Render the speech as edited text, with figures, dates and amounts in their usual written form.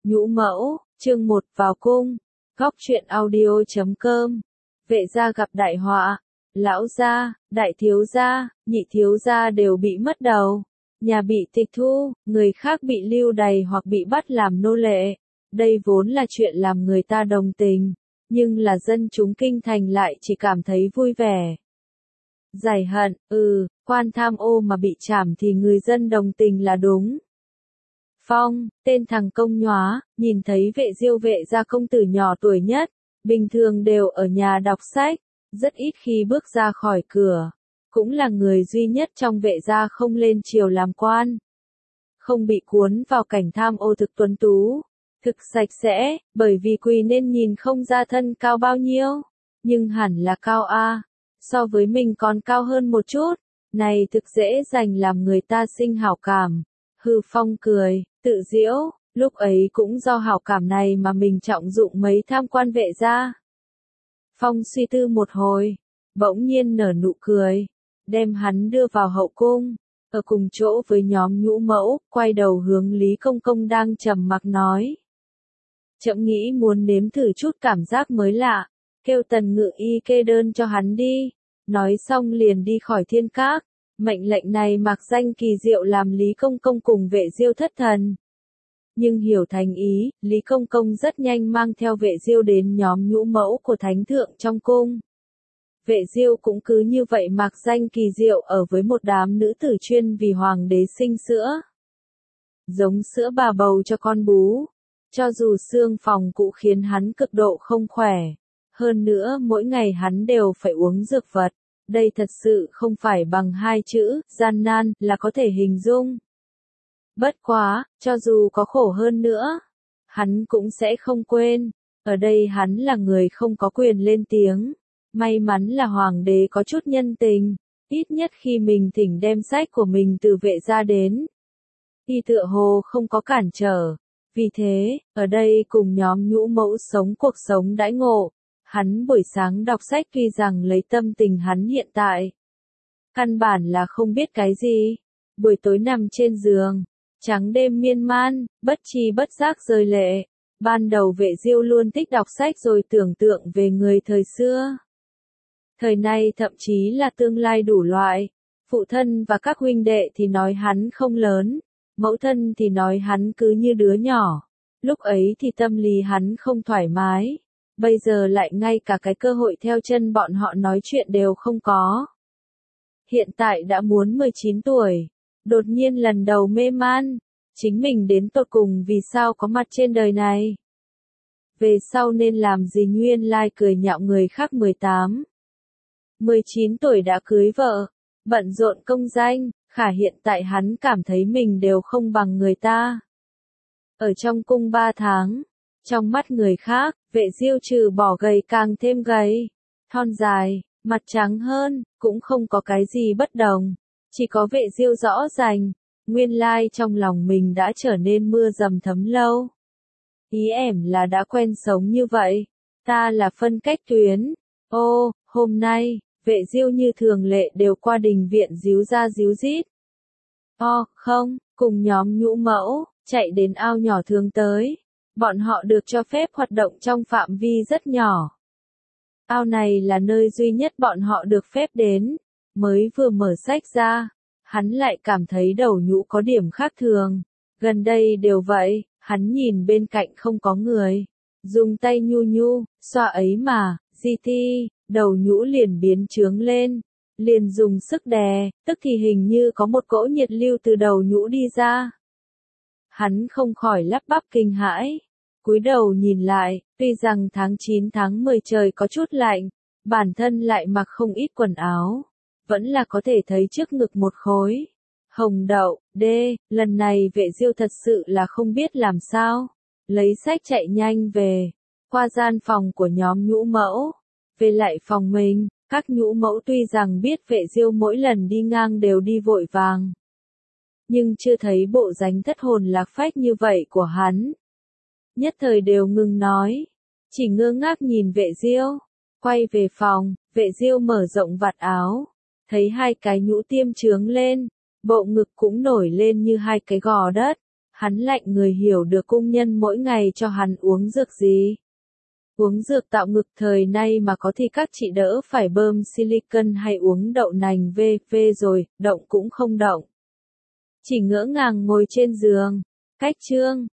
Nhũ mẫu, chương 1 vào cung. Góc truyện audio.com. Vệ gia gặp đại họa. Lão gia, đại thiếu gia, nhị thiếu gia đều bị mất đầu. Nhà bị tịch thu, người khác bị lưu đày hoặc bị bắt làm nô lệ. Đây vốn là chuyện làm người ta đồng tình, nhưng là dân chúng kinh thành lại chỉ cảm thấy vui vẻ. Giải hận, quan tham ô mà bị trảm thì người dân đồng tình là đúng. Phong, tên thằng công nhóa, nhìn thấy vệ diêu vệ gia công tử nhỏ tuổi nhất, bình thường đều ở nhà đọc sách, rất ít khi bước ra khỏi cửa, cũng là người duy nhất trong vệ gia không lên triều làm quan. Không bị cuốn vào cảnh tham ô thực tuấn tú, thực sạch sẽ, bởi vì quỳ nên nhìn không ra thân cao bao nhiêu, nhưng hẳn là cao a, so với mình còn cao hơn một chút, này thực dễ dành làm người ta sinh hảo cảm. Hư Phong cười, tự giễu, lúc ấy cũng do hảo cảm này mà mình trọng dụng mấy tham quan vệ gia. Phong suy tư một hồi, bỗng nhiên nở nụ cười, đem hắn đưa vào hậu cung, ở cùng chỗ với nhóm nhũ mẫu, quay đầu hướng Lý Công Công đang trầm mặc nói. Chậm nghĩ muốn nếm thử chút cảm giác mới lạ, kêu Tần Ngự Y kê đơn cho hắn đi, nói xong liền đi khỏi Thiên Các. Mệnh lệnh này mặc danh kỳ diệu làm Lý Công Công cùng vệ diêu thất thần. Nhưng hiểu thành ý, Lý Công Công rất nhanh mang theo vệ diêu đến nhóm nhũ mẫu của thánh thượng trong cung. Vệ diêu cũng cứ như vậy mặc danh kỳ diệu ở với một đám nữ tử chuyên vì hoàng đế sinh sữa. Giống sữa bà bầu cho con bú. Cho dù xương phòng cũ khiến hắn cực độ không khỏe. Hơn nữa mỗi ngày hắn đều phải uống dược vật. Đây thật sự không phải bằng hai chữ, gian nan, là có thể hình dung. Bất quá, cho dù có khổ hơn nữa, hắn cũng sẽ không quên. Ở đây hắn là người không có quyền lên tiếng. May mắn là hoàng đế có chút nhân tình, ít nhất khi mình thỉnh đem sách của mình từ vệ gia đến. Y tựa hồ không có cản trở. Vì thế, ở đây cùng nhóm nhũ mẫu sống cuộc sống đãi ngộ. Hắn buổi sáng đọc sách tuy rằng lấy tâm tình hắn hiện tại. Căn bản là không biết cái gì. Buổi tối nằm trên giường, trắng đêm miên man, bất tri bất giác rơi lệ. Ban đầu vệ diêu luôn thích đọc sách rồi tưởng tượng về người thời xưa. Thời nay thậm chí là tương lai đủ loại. Phụ thân và các huynh đệ thì nói hắn không lớn. Mẫu thân thì nói hắn cứ như đứa nhỏ. Lúc ấy thì tâm lý hắn không thoải mái. Bây giờ lại ngay cả cái cơ hội theo chân bọn họ nói chuyện đều không có. Hiện tại đã muốn 19 tuổi. Đột nhiên lần đầu mê man. Chính mình đến tột cùng vì sao có mặt trên đời này. Về sau nên làm gì nguyên lai cười nhạo người khác 18. 19 tuổi đã cưới vợ. Bận rộn công danh. Khả hiện tại hắn cảm thấy mình đều không bằng người ta. Ở trong cung 3 tháng. Trong mắt người khác, vệ diêu trừ bỏ gầy càng thêm gầy, thon dài, mặt trắng hơn, cũng không có cái gì bất đồng. Chỉ có vệ diêu rõ ràng, nguyên lai trong lòng mình đã trở nên mưa dầm thấm lâu. Ý ẻm là đã quen sống như vậy, ta là phân cách tuyến. Ô, hôm nay, vệ diêu như thường lệ đều qua đình viện díu ra díu dít. Không, cùng nhóm nhũ mẫu, chạy đến ao nhỏ thường tới. Bọn họ được cho phép hoạt động trong phạm vi rất nhỏ. Ao này là nơi duy nhất bọn họ được phép đến. Mới vừa mở sách ra, hắn lại cảm thấy đầu nhũ có điểm khác thường. Gần đây đều vậy, hắn nhìn bên cạnh không có người. Dùng tay nhu nhu, xoa ấy mà, đầu nhũ liền biến trướng lên. Liền dùng sức đè, tức thì hình như có một cỗ nhiệt lưu từ đầu nhũ đi ra. Hắn không khỏi lắp bắp kinh hãi. Cúi đầu nhìn lại, tuy rằng tháng 9 tháng 10 trời có chút lạnh, bản thân lại mặc không ít quần áo, vẫn là có thể thấy trước ngực một khối. Hồng đậu, lần này vệ diêu thật sự là không biết làm sao. Lấy sách chạy nhanh về, qua gian phòng của nhóm nhũ mẫu, về lại phòng mình, các nhũ mẫu tuy rằng biết vệ diêu mỗi lần đi ngang đều đi vội vàng. Nhưng chưa thấy bộ dáng thất hồn lạc phách như vậy của hắn. Nhất thời đều ngừng nói, chỉ ngơ ngác nhìn vệ diêu, quay về phòng, vệ diêu mở rộng vạt áo, thấy hai cái nhũ tiêm trướng lên, bộ ngực cũng nổi lên như hai cái gò đất, Hắn lạnh người hiểu được cung nhân mỗi ngày cho hắn uống dược gì. Uống dược tạo ngực thời nay mà có thì các chị đỡ phải bơm silicon hay uống đậu nành v rồi, động cũng không động. Chỉ ngỡ ngàng ngồi trên giường. Cách chương